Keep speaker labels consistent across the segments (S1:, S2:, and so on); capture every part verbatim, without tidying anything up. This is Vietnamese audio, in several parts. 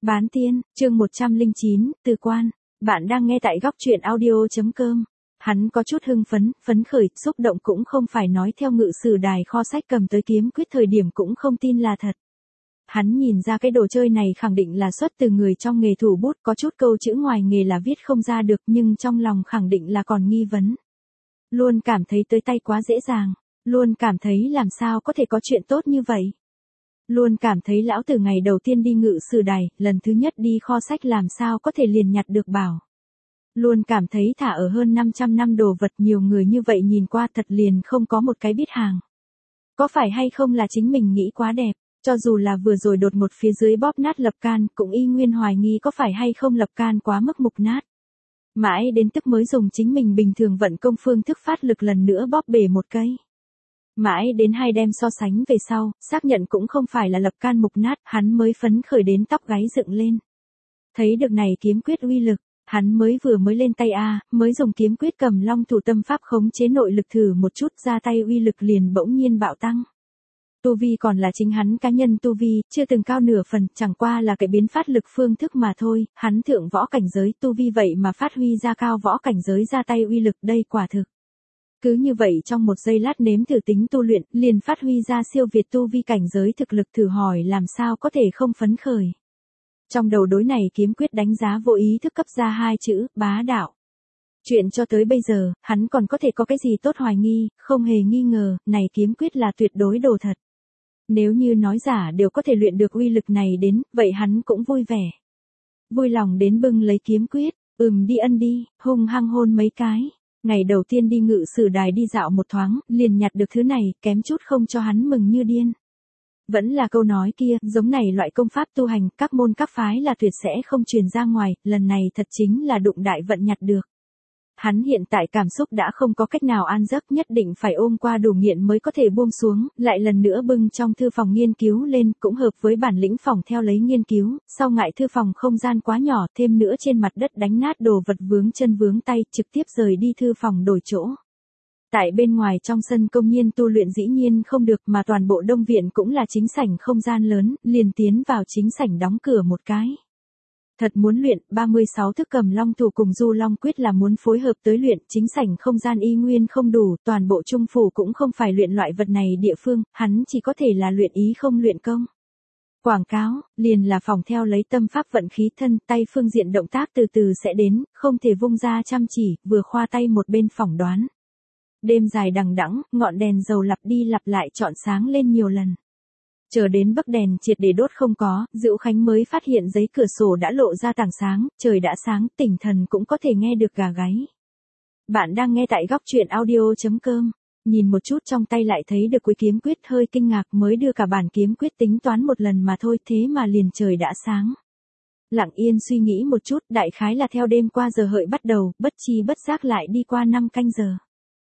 S1: Bán tiên, chương một trăm lẻ chín, Từ Quan. Bạn đang nghe tại góc truyện audio.com. Hắn có chút hưng phấn, phấn khởi, xúc động cũng không phải nói theo ngự sử đài kho sách cầm tới kiếm quyết thời điểm cũng không tin là thật. Hắn nhìn ra cái đồ chơi này khẳng định là xuất từ người trong nghề thủ bút, có chút câu chữ ngoài nghề là viết không ra được nhưng trong lòng khẳng định là còn nghi vấn. Luôn cảm thấy tới tay quá dễ dàng, luôn cảm thấy làm sao có thể có chuyện tốt như vậy. Luôn cảm thấy lão tử ngày đầu tiên đi ngự sử đài, lần thứ nhất đi kho sách làm sao có thể liền nhặt được bảo. Luôn cảm thấy thả ở hơn năm trăm năm đồ vật nhiều người như vậy nhìn qua thật liền không có một cái biết hàng. Có phải hay không là chính mình nghĩ quá đẹp, cho dù là vừa rồi đột một phía dưới bóp nát lập can cũng y nguyên hoài nghi có phải hay không lập can quá mức mục nát. Mãi đến tức mới dùng chính mình bình thường vận công phương thức phát lực lần nữa bóp bể một cây. Mãi đến hai đem so sánh về sau, xác nhận cũng không phải là lập can mục nát, hắn mới phấn khởi đến tóc gáy dựng lên. Thấy được này kiếm quyết uy lực, hắn mới vừa mới lên tay a, mới dùng kiếm quyết cầm long thủ tâm pháp khống chế nội lực thử một chút ra tay uy lực liền bỗng nhiên bạo tăng. Tu vi còn là chính hắn cá nhân tu vi, chưa từng cao nửa phần, chẳng qua là cái biến phát lực phương thức mà thôi, hắn thượng võ cảnh giới tu vi vậy mà phát huy ra cao võ cảnh giới ra tay uy lực đây quả thực. Cứ như vậy trong một giây lát nếm thử tính tu luyện, liền phát huy ra siêu việt tu vi cảnh giới thực lực thử hỏi làm sao có thể không phấn khởi. Trong đầu đối này kiếm quyết đánh giá vô ý thức cấp ra hai chữ, bá đạo. Chuyện cho tới bây giờ, hắn còn có thể có cái gì tốt hoài nghi, không hề nghi ngờ, này kiếm quyết là tuyệt đối đồ thật. Nếu như nói giả đều có thể luyện được uy lực này đến, vậy hắn cũng vui vẻ. Vui lòng đến bưng lấy kiếm quyết, ừm đi ân đi, hung hăng hôn mấy cái. Ngày đầu tiên đi ngự sử đài đi dạo một thoáng, liền nhặt được thứ này, kém chút không cho hắn mừng như điên. Vẫn là câu nói kia, giống này loại công pháp tu hành, các môn các phái là tuyệt sẽ không truyền ra ngoài, lần này thật chính là đụng đại vận nhặt được. Hắn hiện tại cảm xúc đã không có cách nào an giấc, nhất định phải ôm qua đủ nghiện mới có thể buông xuống, lại lần nữa bưng trong thư phòng nghiên cứu lên, cũng hợp với bản lĩnh phòng theo lấy nghiên cứu, sau ngại thư phòng không gian quá nhỏ, thêm nữa trên mặt đất đánh nát đồ vật vướng chân vướng tay, trực tiếp rời đi thư phòng đổi chỗ. Tại bên ngoài trong sân công nhiên tu luyện dĩ nhiên không được mà toàn bộ đông viện cũng là chính sảnh không gian lớn, liền tiến vào chính sảnh đóng cửa một cái. Thật muốn luyện, ba mươi sáu thức cầm long thủ cùng du long quyết là muốn phối hợp tới luyện, chính sảnh không gian y nguyên không đủ, toàn bộ trung phủ cũng không phải luyện loại vật này địa phương, hắn chỉ có thể là luyện ý không luyện công. Quảng cáo, liền là phòng theo lấy tâm pháp vận khí thân, tay phương diện động tác từ từ sẽ đến, không thể vung ra chăm chỉ, vừa khoa tay một bên phỏng đoán. Đêm dài đằng đẵng, ngọn đèn dầu lặp đi lặp lại chọn sáng lên nhiều lần. Chờ đến bấc đèn triệt để đốt không có, Dữu Khánh mới phát hiện giấy cửa sổ đã lộ ra tảng sáng, trời đã sáng, tỉnh thần cũng có thể nghe được gà gáy. Bạn đang nghe tại góc truyện audio.com, nhìn một chút trong tay lại thấy được cuối kiếm quyết hơi kinh ngạc mới đưa cả bản kiếm quyết tính toán một lần mà thôi thế mà liền trời đã sáng. Lặng yên suy nghĩ một chút, đại khái là theo đêm qua giờ hợi bắt đầu, bất chi bất giác lại đi qua năm canh giờ.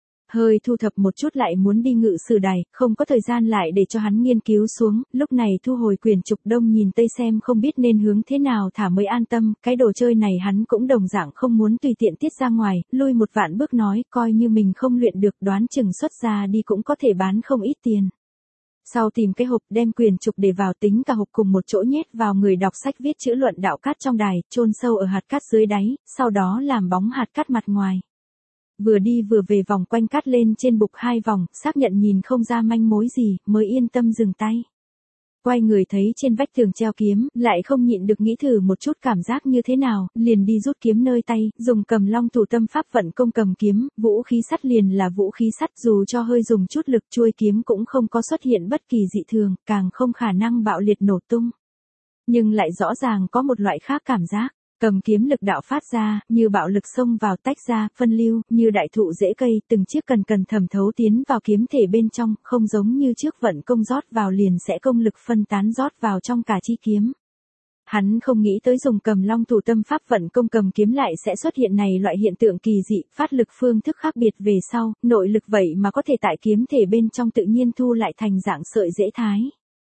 S1: Hơi thu thập một chút lại muốn đi ngự sử đài, không có thời gian lại để cho hắn nghiên cứu xuống, lúc này thu hồi quyền trục đông nhìn tây xem không biết nên hướng thế nào thả mới an tâm, cái đồ chơi này hắn cũng đồng dạng không muốn tùy tiện tiết ra ngoài, lui một vạn bước nói, coi như mình không luyện được đoán chừng xuất ra đi cũng có thể bán không ít tiền. Sau tìm cái hộp đem quyền trục để vào tính cả hộp cùng một chỗ nhét vào người đọc sách viết chữ luận đạo cát trong đài, chôn sâu ở hạt cát dưới đáy, sau đó làm bóng hạt cát mặt ngoài. Vừa đi vừa về vòng quanh cát lên trên bục hai vòng, xác nhận nhìn không ra manh mối gì, mới yên tâm dừng tay. Quay người thấy trên vách tường treo kiếm, lại không nhịn được nghĩ thử một chút cảm giác như thế nào, liền đi rút kiếm nơi tay, dùng cầm long thủ tâm pháp vận công cầm kiếm, vũ khí sắt liền là vũ khí sắt dù cho hơi dùng chút lực chuôi kiếm cũng không có xuất hiện bất kỳ dị thường, càng không khả năng bạo liệt nổ tung. Nhưng lại rõ ràng có một loại khác cảm giác. Cầm kiếm lực đạo phát ra, như bạo lực xông vào tách ra, phân lưu, như đại thụ rễ cây, từng chiếc cần cần thẩm thấu tiến vào kiếm thể bên trong, không giống như trước vận công rót vào liền sẽ công lực phân tán rót vào trong cả chi kiếm. Hắn không nghĩ tới dùng cầm long thủ tâm pháp vận công cầm kiếm lại sẽ xuất hiện này loại hiện tượng kỳ dị, phát lực phương thức khác biệt về sau, nội lực vậy mà có thể tại kiếm thể bên trong tự nhiên thu lại thành dạng sợi dễ thái.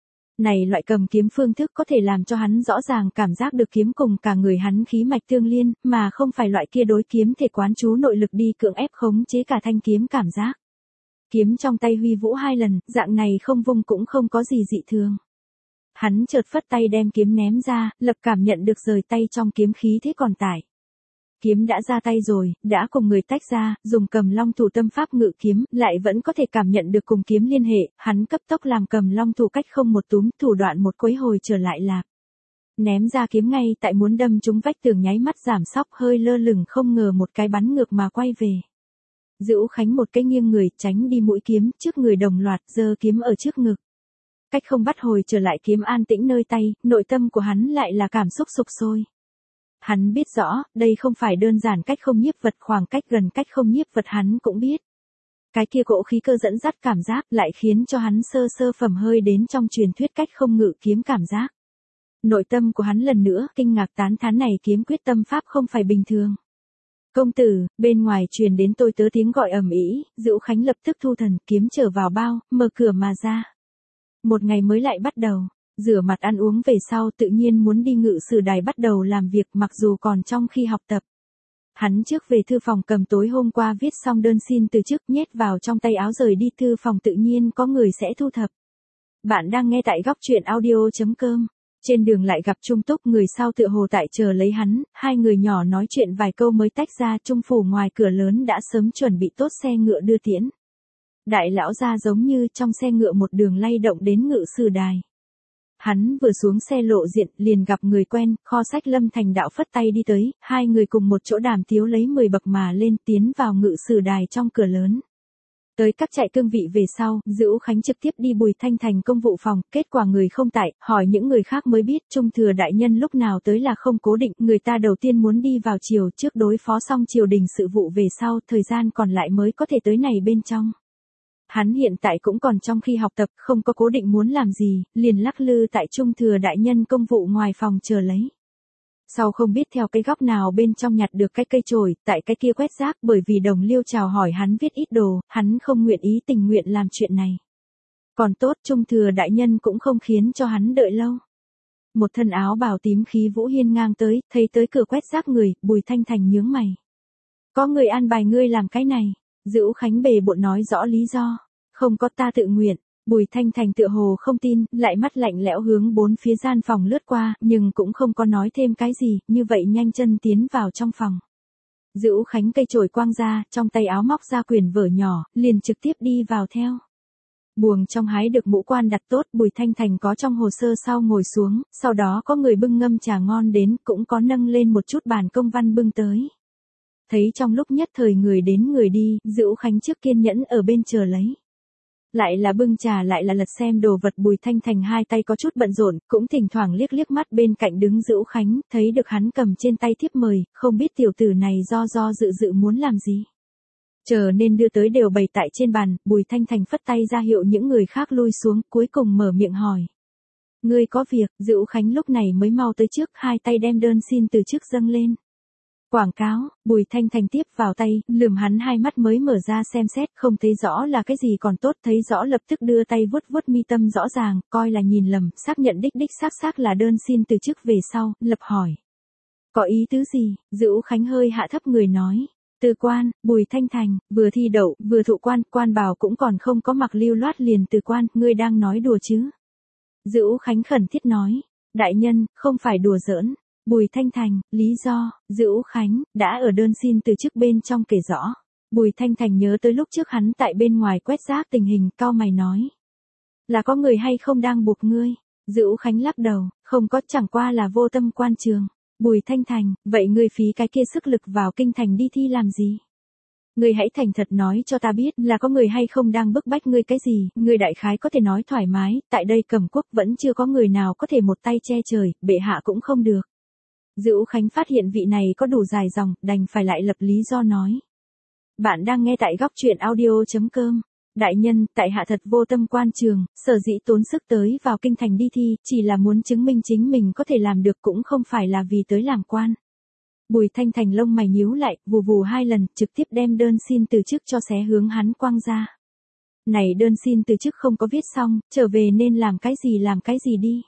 S1: Này loại cầm kiếm phương thức có thể làm cho hắn rõ ràng cảm giác được kiếm cùng cả người hắn khí mạch tương liên, mà không phải loại kia đối kiếm thể quán chú nội lực đi cưỡng ép khống chế cả thanh kiếm cảm giác. Kiếm trong tay huy vũ hai lần, dạng này không vung cũng không có gì dị thường. Hắn chợt phất tay đem kiếm ném ra, lập cảm nhận được rời tay trong kiếm khí thế còn tại. Kiếm đã ra tay rồi, đã cùng người tách ra, dùng Cầm Long thủ tâm pháp ngự kiếm, lại vẫn có thể cảm nhận được cùng kiếm liên hệ, hắn cấp tốc làm Cầm Long thủ cách không một túm, thủ đoạn một quấy hồi trở lại lạc. Ném ra kiếm ngay tại muốn đâm trúng vách tường nháy mắt giảm sóc hơi lơ lửng không ngờ một cái bắn ngược mà quay về. Dữu Khánh một cái nghiêng người, tránh đi mũi kiếm, trước người đồng loạt, giơ kiếm ở trước ngực. Cách không bắt hồi trở lại kiếm an tĩnh nơi tay, nội tâm của hắn lại là cảm xúc sục sôi. Hắn biết rõ, đây không phải đơn giản cách không nhiếp vật, khoảng cách gần cách không nhiếp vật hắn cũng biết. Cái kia cỗ khí cơ dẫn dắt cảm giác lại khiến cho hắn sơ sơ phẩm hơi đến trong truyền thuyết cách không ngự kiếm cảm giác. Nội tâm của hắn lần nữa kinh ngạc tán thán này kiếm quyết tâm pháp không phải bình thường. Công tử, bên ngoài truyền đến tôi tớ tiếng gọi ầm ĩ, Dữu Khánh lập tức thu thần, kiếm trở vào bao, mở cửa mà ra. Một ngày mới lại bắt đầu, rửa mặt ăn uống về sau tự nhiên muốn đi ngự sử đài bắt đầu làm việc mặc dù còn trong khi học tập. Hắn trước về thư phòng cầm tối hôm qua viết xong đơn xin từ chức nhét vào trong tay áo rời đi thư phòng tự nhiên có người sẽ thu thập. Bạn đang nghe tại góc truyện audio chấm com. Trên đường lại gặp Trung Túc người sau tựa hồ tại chờ lấy hắn, hai người nhỏ nói chuyện vài câu mới tách ra Trung phủ ngoài cửa lớn đã sớm chuẩn bị tốt xe ngựa đưa tiễn. Đại lão ra giống như trong xe ngựa một đường lay động đến ngự sử đài. Hắn vừa xuống xe lộ diện liền gặp người quen, kho sách Lâm Thành Đạo phất tay đi tới, hai người cùng một chỗ đàm tiếu lấy mười bậc mà lên tiến vào ngự sử đài trong cửa lớn. Tới các trại cương vị về sau, Dữu Khánh trực tiếp đi Bùi Thanh Thành công vụ phòng, kết quả người không tại, hỏi những người khác mới biết Trung thừa đại nhân lúc nào tới là không cố định, người ta đầu tiên muốn đi vào triều trước đối phó xong triều đình sự vụ về sau, thời gian còn lại mới có thể tới này bên trong. Hắn hiện tại cũng còn trong khi học tập, không có cố định muốn làm gì, liền lắc lư tại Trung thừa đại nhân công vụ ngoài phòng chờ lấy. Sau không biết theo cái góc nào bên trong nhặt được cái cây chổi, tại cái kia quét rác bởi vì đồng liêu chào hỏi hắn viết ít đồ, hắn không nguyện ý tình nguyện làm chuyện này. Còn tốt Trung thừa đại nhân cũng không khiến cho hắn đợi lâu. Một thân áo bào tím khí vũ hiên ngang tới, thấy tới cửa quét rác người, Bùi Thanh Thành nhướng mày. Có người an bài ngươi làm cái này, Dữu Khánh bề bộn nói rõ lý do, không có ta tự nguyện. Bùi Thanh Thành tựa hồ không tin, lại mắt lạnh lẽo hướng bốn phía gian phòng lướt qua, nhưng cũng không có nói thêm cái gì, như vậy nhanh chân tiến vào trong phòng. Dữu Khánh cây chổi quang ra, trong tay áo móc ra quyển vở nhỏ, liền trực tiếp đi vào theo. Buồng trong hái được mũ quan đặt tốt, Bùi Thanh Thành có trong hồ sơ sau ngồi xuống, sau đó có người bưng ngâm trà ngon đến, cũng có nâng lên một chút bàn công văn bưng tới. Thấy trong lúc nhất thời người đến người đi, Dữu Khánh trước kiên nhẫn ở bên chờ lấy. Lại là bưng trà lại là lật xem đồ vật Bùi Thanh Thành hai tay có chút bận rộn, cũng thỉnh thoảng liếc liếc mắt bên cạnh đứng Dữu Khánh, thấy được hắn cầm trên tay thiếp mời, không biết tiểu tử này do do dự dự muốn làm gì. Chờ nên đưa tới đều bày tại trên bàn, Bùi Thanh Thành phất tay ra hiệu những người khác lui xuống, cuối cùng mở miệng hỏi. Ngươi có việc, Dữu Khánh lúc này mới mau tới trước, hai tay đem đơn xin từ trước dâng lên. Quảng cáo, Bùi Thanh Thành tiếp vào tay, lườm hắn hai mắt mới mở ra xem xét, không thấy rõ là cái gì còn tốt, thấy rõ lập tức đưa tay vuốt vuốt mi tâm rõ ràng, coi là nhìn lầm, xác nhận đích đích xác xác là đơn xin từ chức về sau, lập hỏi. Có ý tứ gì? Dữu Khánh hơi hạ thấp người nói. Từ quan, Bùi Thanh Thành, vừa thi đậu, vừa thụ quan, quan bào cũng còn không có mặc lưu loát liền từ quan, ngươi đang nói đùa chứ? Dữu Khánh khẩn thiết nói. Đại nhân, không phải đùa giỡn. Bùi Thanh Thành, lý do, Dữu Khánh, đã ở đơn xin từ chức bên trong kể rõ. Bùi Thanh Thành nhớ tới lúc trước hắn tại bên ngoài quét rác tình hình, cau mày nói. Là có người hay không đang buộc ngươi? Dữu Khánh lắc đầu, không có, chẳng qua là vô tâm quan trường. Bùi Thanh Thành, vậy ngươi phí cái kia sức lực vào kinh thành đi thi làm gì? Ngươi hãy thành thật nói cho ta biết là có người hay không đang bức bách ngươi cái gì, ngươi đại khái có thể nói thoải mái, tại đây Cẩm Quốc vẫn chưa có người nào có thể một tay che trời, bệ hạ cũng không được. Dữu Khánh phát hiện vị này có đủ dài dòng, đành phải lại lập lý do nói. Bạn đang nghe tại góc truyện audio chấm com. Đại nhân, tại hạ thật vô tâm quan trường, sở dĩ tốn sức tới vào kinh thành đi thi, chỉ là muốn chứng minh chính mình có thể làm được cũng không phải là vì tới làm quan. Bùi Thanh Thành lông mày nhíu lại, vù vù hai lần, trực tiếp đem đơn xin từ chức cho xé hướng hắn quăng ra. Này đơn xin từ chức không có viết xong, trở về nên làm cái gì làm cái gì đi.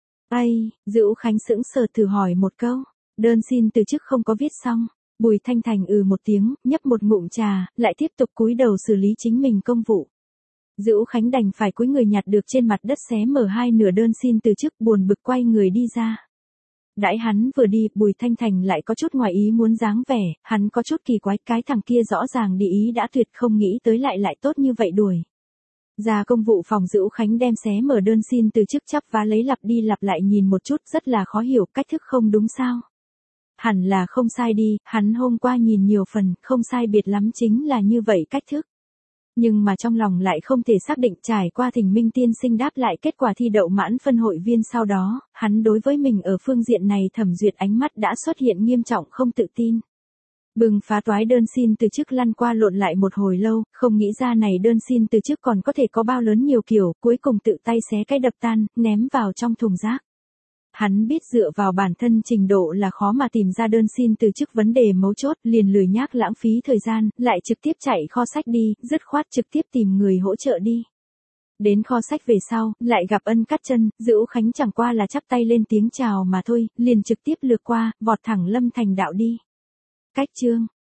S1: Ây, Dữu Khánh sững sờ thử hỏi một câu, đơn xin từ chức không có viết xong. Bùi Thanh Thành ừ một tiếng, nhấp một ngụm trà, lại tiếp tục cúi đầu xử lý chính mình công vụ. Dữu Khánh đành phải cúi người nhặt được trên mặt đất xé mở hai nửa đơn xin từ chức, buồn bực quay người đi ra. Đãi hắn vừa đi, Bùi Thanh Thành lại có chút ngoài ý muốn dáng vẻ, hắn có chút kỳ quái, cái thằng kia rõ ràng đi ý đã tuyệt, không nghĩ tới lại lại tốt như vậy đuổi. Ra công vụ phòng, Dữu Khánh đem xé mở đơn xin từ chức chắp vá lấy lặp đi lặp lại nhìn một chút, rất là khó hiểu, cách thức không đúng sao? Hẳn là không sai đi, hắn hôm qua nhìn nhiều phần, không sai biệt lắm chính là như vậy cách thức. Nhưng mà trong lòng lại không thể xác định, trải qua Thỉnh Minh tiên sinh đáp lại kết quả thi đậu mãn phân hội viên sau đó, hắn đối với mình ở phương diện này thẩm duyệt ánh mắt đã xuất hiện nghiêm trọng không tự tin. Bừng phá toái đơn xin từ chức lăn qua lộn lại một hồi lâu, không nghĩ ra này đơn xin từ chức còn có thể có bao lớn nhiều kiểu, cuối cùng tự tay xé cái đập tan, ném vào trong thùng rác. Hắn biết dựa vào bản thân trình độ là khó mà tìm ra đơn xin từ chức vấn đề mấu chốt, liền lười nhác lãng phí thời gian, lại trực tiếp chạy kho sách đi, dứt khoát trực tiếp tìm người hỗ trợ đi. Đến kho sách về sau, lại gặp Ân Cắt Chân, Dữu Khánh chẳng qua là chắp tay lên tiếng chào mà thôi, liền trực tiếp lược qua, vọt thẳng Lâm Thành đạo đi. Cách chương